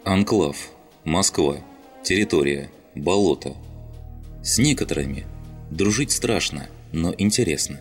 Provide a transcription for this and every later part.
Анклав. Москва. Территория. Болото. С некоторыми дружить страшно, но интересно.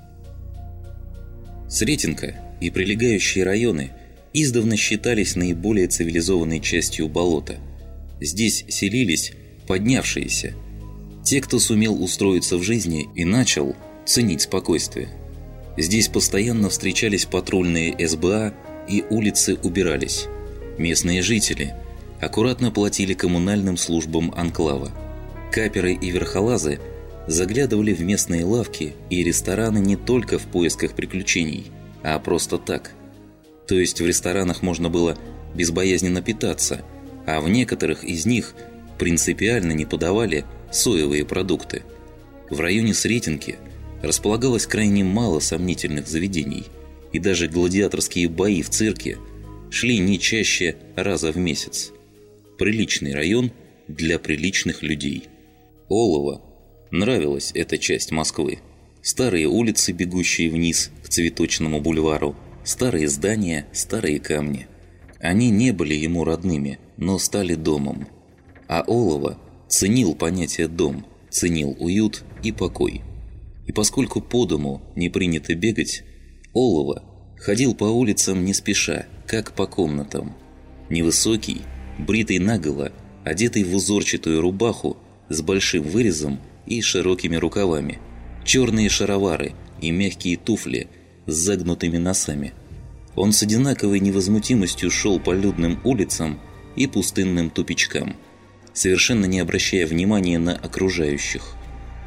Сретенка и прилегающие районы издавна считались наиболее цивилизованной частью болота. Здесь селились поднявшиеся, те, кто сумел устроиться в жизни и начал ценить спокойствие. Здесь постоянно встречались патрульные СБА и улицы убирались. Местные жители аккуратно платили коммунальным службам анклава. Каперы и верхолазы заглядывали в местные лавки и рестораны не только в поисках приключений, а просто так. То есть в ресторанах можно было безбоязненно питаться, а в некоторых из них принципиально не подавали соевые продукты. В районе Сретенки располагалось крайне мало сомнительных заведений, и даже гладиаторские бои в цирке шли не чаще раза в месяц. Приличный район для приличных людей. Олово нравилась эта часть Москвы. Старые улицы, бегущие вниз к Цветочному бульвару, старые здания, старые камни. Они не были ему родными, но стали домом. А Олово ценил понятие «дом», ценил уют и покой. И поскольку по дому не принято бегать, Олово ходил по улицам не спеша, как по комнатам. Невысокий, бритый наголо, одетый в узорчатую рубаху с большим вырезом и широкими рукавами, черные шаровары и мягкие туфли с загнутыми носами. Он с одинаковой невозмутимостью шел по людным улицам и пустынным тупичкам, совершенно не обращая внимания на окружающих.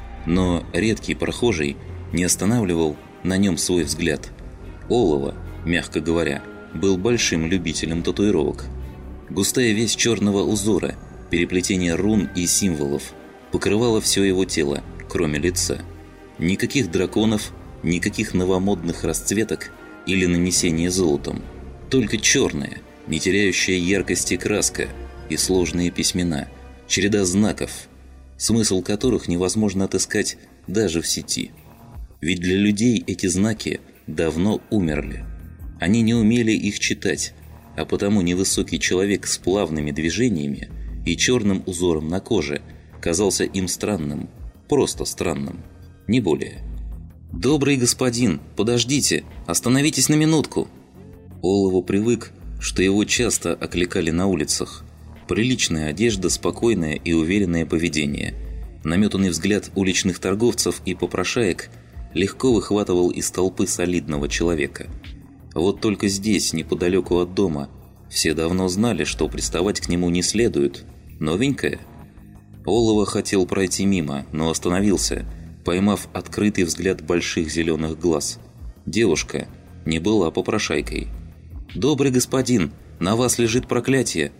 Но редкий прохожий не останавливал на нем свой взгляд. Олово, мягко говоря, был большим любителем татуировок. Густая вязь черного узора, переплетение рун и символов покрывала все его тело, кроме лица. Никаких драконов, никаких новомодных расцветок или нанесения золотом. Только черная, не теряющая яркости краска и сложные письмена, череда знаков, смысл которых невозможно отыскать даже в сети. Ведь для людей эти знаки давно умерли. Они не умели их читать, а потому невысокий человек с плавными движениями и черным узором на коже казался им странным, просто странным, не более. «Добрый господин, подождите, остановитесь на минутку!» Олово привык, что его часто окликали на улицах. Приличная одежда, спокойное и уверенное поведение. Наметанный взгляд уличных торговцев и попрошаек легко выхватывал из толпы солидного человека. Вот только здесь, неподалеку от дома, все давно знали, что приставать к нему не следует. Новенькая? Олово хотел пройти мимо, но остановился, поймав открытый взгляд больших зеленых глаз. Девушка не была попрошайкой. «Добрый господин, на вас лежит проклятие!»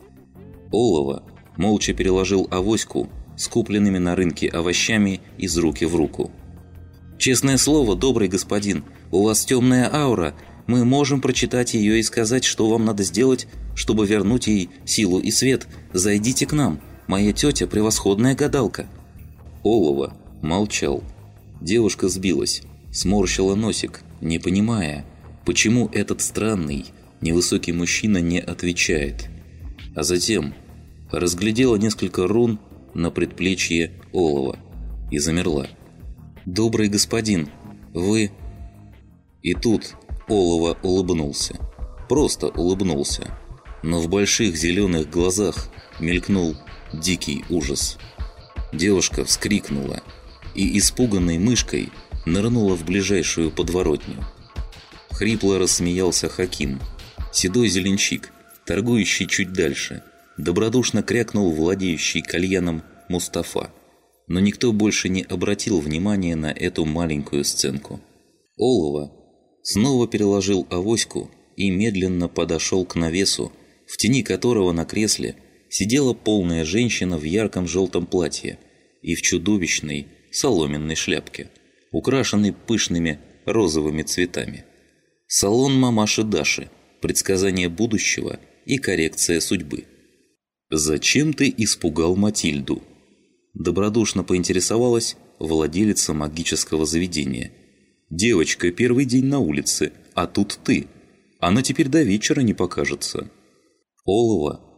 Олово молча переложил авоську с купленными на рынке овощами из руки в руку. «Честное слово, добрый господин, у вас темная аура. Мы можем прочитать ее и сказать, что вам надо сделать, чтобы вернуть ей силу и свет. Зайдите к нам. Моя тетя – превосходная гадалка». Олово молчал. Девушка сбилась, сморщила носик, не понимая, почему этот странный, невысокий мужчина не отвечает. А затем разглядела несколько рун на предплечье Олова и замерла. «Добрый господин, вы...» И тут Олово улыбнулся. Просто улыбнулся. Но в больших зеленых глазах мелькнул дикий ужас. Девушка вскрикнула и испуганной мышкой нырнула в ближайшую подворотню. Хрипло рассмеялся Хаким, седой зеленщик, торгующий чуть дальше. Добродушно крякнул владеющий кальяном Мустафа. Но никто больше не обратил внимания на эту маленькую сценку. Олово снова переложил авоську и медленно подошел к навесу, в тени которого на кресле сидела полная женщина в ярком желтом платье и в чудовищной соломенной шляпке, украшенной пышными розовыми цветами. Салон мамаши Даши, предсказание будущего и коррекция судьбы. «Зачем ты испугал Матильду?» Добродушно поинтересовалась владелица магического заведения. «Девочка, первый день на улице, а тут ты. Она теперь до вечера не покажется». Олово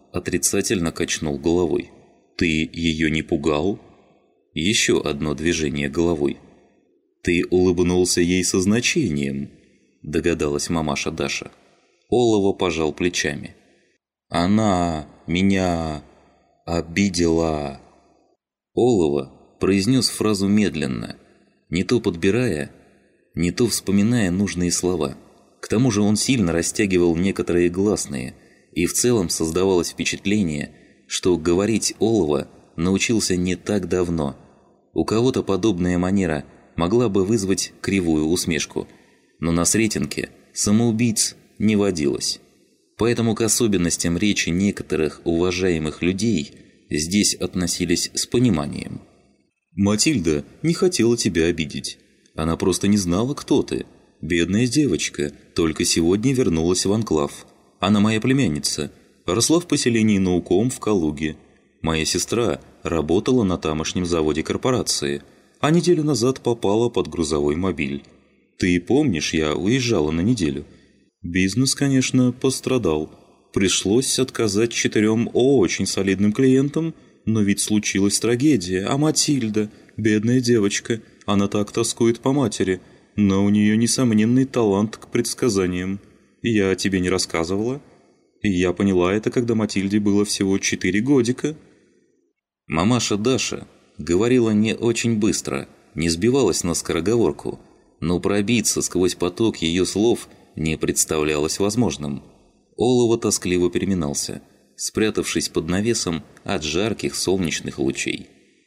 отрицательно качнул головой. «Ты ее не пугал?» Еще одно движение головой. «Ты улыбнулся ей со значением», – догадалась мамаша Даша. Олова пожал плечами. «Она меня обидела». Олова произнес фразу медленно, не то подбирая, не то вспоминая нужные слова. К тому же он сильно растягивал некоторые гласные, и в целом создавалось впечатление, что говорить Олова научился не так давно. У кого-то подобная манера могла бы вызвать кривую усмешку, но на Сретенке самоубийц не водилось. Поэтому к особенностям речи некоторых уважаемых людей здесь относились с пониманием. «Матильда не хотела тебя обидеть. Она просто не знала, кто ты. Бедная девочка, только сегодня вернулась в анклав. Она моя племянница, росла в поселении Науком в Калуге. Моя сестра работала на тамошнем заводе корпорации, а неделю назад попала под грузовой мобиль. Ты помнишь, я уезжала на неделю. Бизнес, конечно, пострадал. Пришлось отказать 4 очень солидным клиентам, но ведь случилась трагедия, а Матильда, бедная девочка, она так тоскует по матери, но у нее несомненный талант к предсказаниям. Я тебе не рассказывала? Я поняла это, когда Матильде было всего 4 годика». Мамаша Даша говорила не очень быстро, не сбивалась на скороговорку, но пробиться сквозь поток ее слов не представлялось возможным. Олова тоскливо переминался, спрятавшись под навесом от жарких солнечных лучей.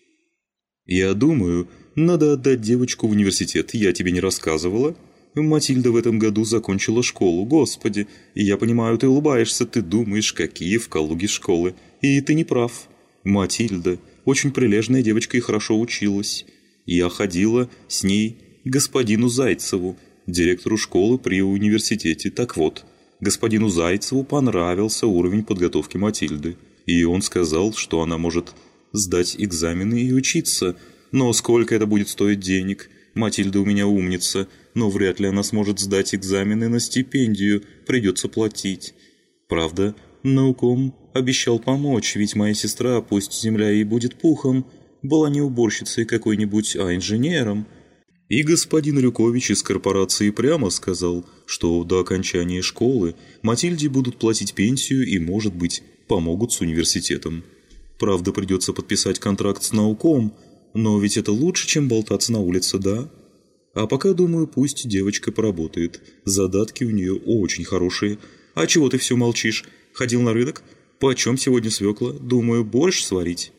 «Я думаю, надо отдать девочку в университет, я тебе не рассказывала? Матильда в этом году закончила школу, господи, и я понимаю, ты улыбаешься, ты думаешь, какие в Калуге школы, и ты не прав. Матильда очень прилежная девочка и хорошо училась. Я ходила с ней к господину Зайцеву, директору школы при университете. Так вот, господину Зайцеву понравился уровень подготовки Матильды, и он сказал, что она может сдать экзамены и учиться. Но сколько это будет стоить денег? Матильда у меня умница, но вряд ли она сможет сдать экзамены на стипендию, придется платить. Правда, Науком обещал помочь, ведь моя сестра, пусть земля и будет пухом, была не уборщицей какой-нибудь, а инженером. И господин Рюкович из корпорации прямо сказал, что до окончания школы Матильде будут платить пенсию и, может быть, помогут с университетом. Правда, придется подписать контракт с Науком, но ведь это лучше, чем болтаться на улице, да? А пока, думаю, пусть девочка поработает. Задатки у нее очень хорошие. А чего ты все молчишь? Ходил на рынок? Почем сегодня свекла? Думаю, борщ сварить.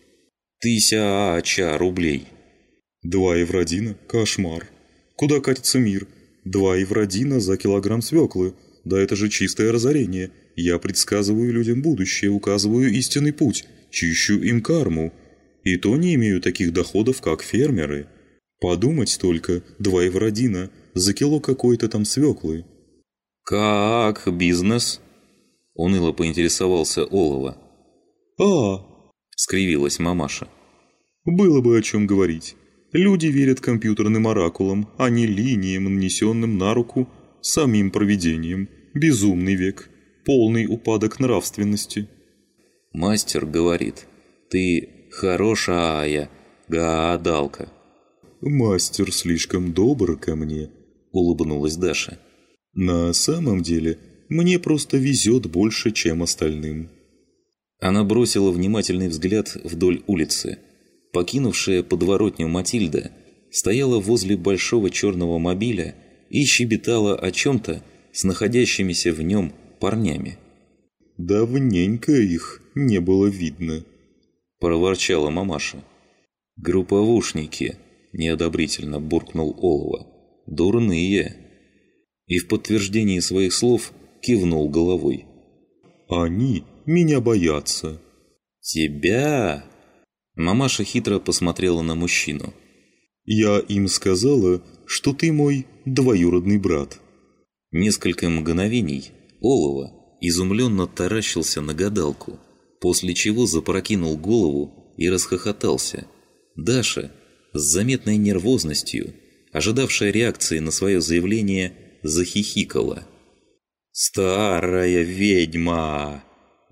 1000 рублей. 2 евродина? Кошмар. Куда катится мир? 2 евродина за килограмм свеклы. Да это же чистое разорение. Я предсказываю людям будущее, указываю истинный путь, чищу им карму. И то не имею таких доходов, как фермеры. Подумать только, 2 евродина за кило какой-то там свеклы. «Как бизнес?» – уныло поинтересовался Олова. – скривилась мамаша. «Было бы о чем говорить. Люди верят компьютерным оракулам, а не линиям, нанесенным на руку самим провидением. Безумный век, полный упадок нравственности». Мастер говорит: «Ты хорошая гадалка». «Мастер слишком добр ко мне», – улыбнулась Даша. «На самом деле, мне просто везет больше, чем остальным». Она бросила внимательный взгляд вдоль улицы. Покинувшая подворотню Матильда стояла возле большого черного мобиля и щебетала о чем-то с находящимися в нем парнями. «Давненько их не было видно», – проворчала мамаша. «Групповушники», – неодобрительно буркнул Олова. «Дурные». И в подтверждении своих слов кивнул головой. «Они меня боятся». «Тебя?» Мамаша хитро посмотрела на мужчину. «Я им сказала, что ты мой двоюродный брат». Несколько мгновений Олова изумленно таращился на гадалку, после чего запрокинул голову и расхохотался. Даша, с заметной нервозностью, ожидавшая реакции на свое заявление, захихикала. «Старая ведьма!» –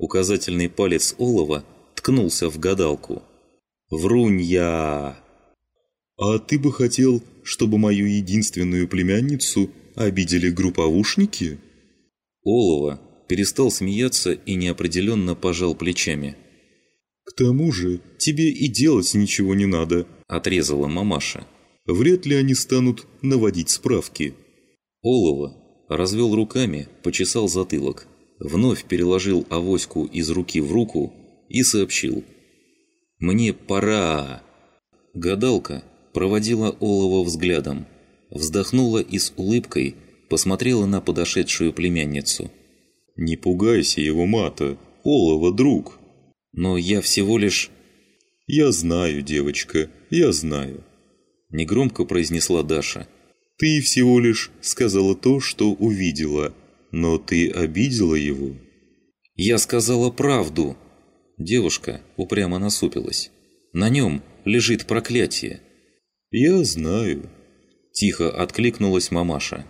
Указательный палец олова ткнулся в гадалку. «Врунья!» «А ты бы хотел, чтобы мою единственную племянницу обидели групповушники?» Олова перестал смеяться и неопределенно пожал плечами. «К тому же тебе и делать ничего не надо», – отрезала мамаша. «Вряд ли они станут наводить справки». Олова развел руками, почесал затылок, вновь переложил авоську из руки в руку и сообщил: «Мне пора». Гадалка проводила олова взглядом, вздохнула и с улыбкой посмотрела на подошедшую племянницу. «Не пугайся его, Мата, олова друг». «Но я всего лишь...» «Я знаю, девочка, я знаю», – негромко произнесла Даша. «Ты всего лишь сказала то, что увидела, но ты обидела его». «Я сказала правду». Девушка упрямо насупилась. «На нем лежит проклятие». «Я знаю», – тихо откликнулась мамаша.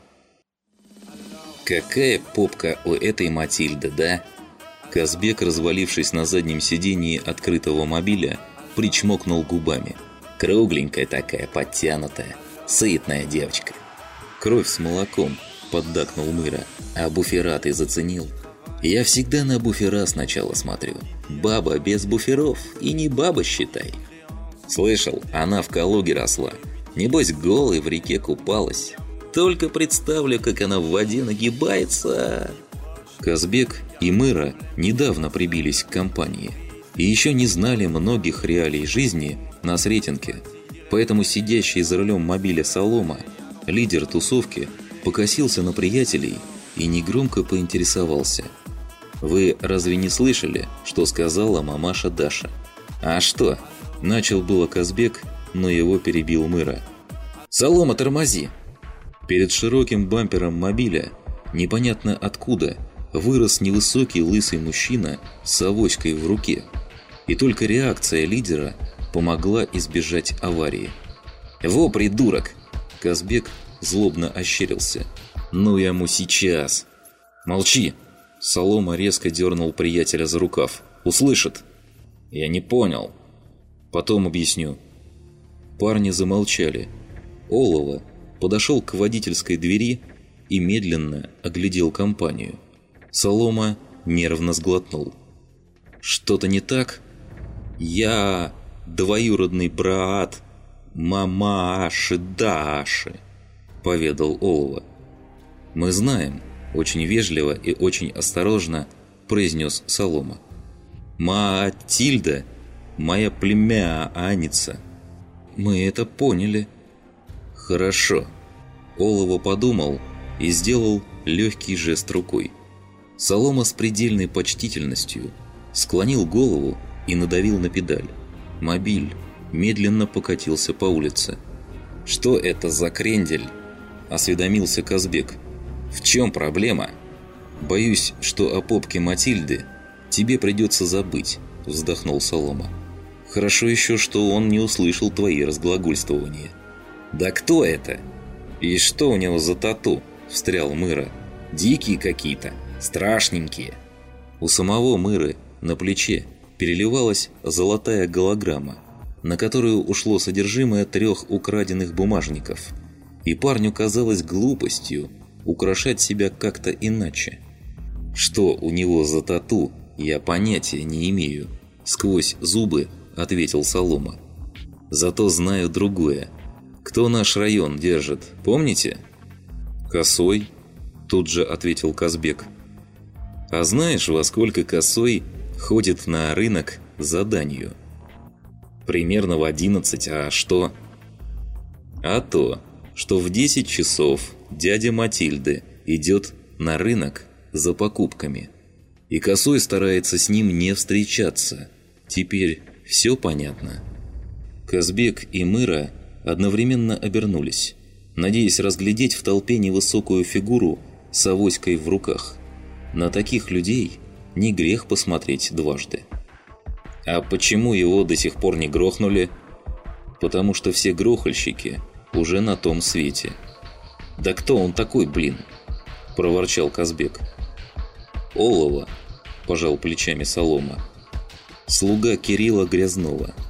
«Какая попка у этой Матильды, да?» Казбек, развалившись на заднем сидении открытого мобиля, причмокнул губами. «Кругленькая такая, подтянутая, сытная девочка». «Кровь с молоком», – поддакнул Мыра. «А буфера ты заценил?» «Я всегда на буфера сначала смотрю. Баба без буферов, и не баба, считай». «Слышал, она в Калуге росла. Небось, голой в реке купалась. Только представлю, как она в воде нагибается». Казбек и Мыра недавно прибились к компании и еще не знали многих реалий жизни на Сретенке, поэтому сидящий за рулем мобиля Солома, лидер тусовки, покосился на приятелей и негромко поинтересовался: «Вы разве не слышали, что сказала мамаша Даша?» «А что?» – начал было Казбек, но его перебил Мыра. «Солома, тормози!» Перед широким бампером мобиля непонятно откуда вырос невысокий лысый мужчина с авоськой в руке, и только реакция лидера помогла избежать аварии. «Во, придурок!» – Казбек злобно ощерился. «Ну ему сейчас!» «Молчи!» – Солома резко дернул приятеля за рукав. «Услышит!» «Я не понял!» «Потом объясню». Парни замолчали. Олова подошел к водительской двери и медленно оглядел компанию. Солома нервно сглотнул. «Что-то не так? Я двоюродный брат мамаши Даши», – поведал Олова. «Мы знаем», – очень вежливо и очень осторожно произнес Солома. «Матильда – моя племянница». «Мы это поняли». «Хорошо». Олова подумал и сделал легкий жест рукой. Солома с предельной почтительностью склонил голову и надавил на педаль. Мобиль медленно покатился по улице. «Что это за крендель?» – осведомился Казбек. «В чем проблема?» «Боюсь, что о попке Матильды тебе придется забыть», – вздохнул Солома. «Хорошо еще, что он не услышал твои разглагольствования». «Да кто это? И что у него за тату?» – встрял Мыра. «Дикие какие-то, страшненькие». У самого Мыры на плече переливалась золотая голограмма, на которую ушло содержимое 3 украденных бумажников. И парню казалось глупостью украшать себя как-то иначе. «Что у него за тату, я понятия не имею», – сквозь зубы ответил Солома. «Зато знаю другое. Кто наш район держит, помните?» «Косой», – тут же ответил Казбек. «А знаешь, во сколько Косой ходит на рынок за данью?» «Примерно в 11, а что?» «А то, что в 10 часов дядя Матильды идет на рынок за покупками, и Косой старается с ним не встречаться. Теперь все понятно?» Казбек и Мыра одновременно обернулись, надеясь разглядеть в толпе невысокую фигуру с авоськой в руках. На таких людей не грех посмотреть дважды. «А почему его до сих пор не грохнули?» «Потому что все грохальщики уже на том свете». «Да кто он такой, блин?» – проворчал Казбек. Олова – пожал плечами Солома. «Слуга Кирилла Грязнова.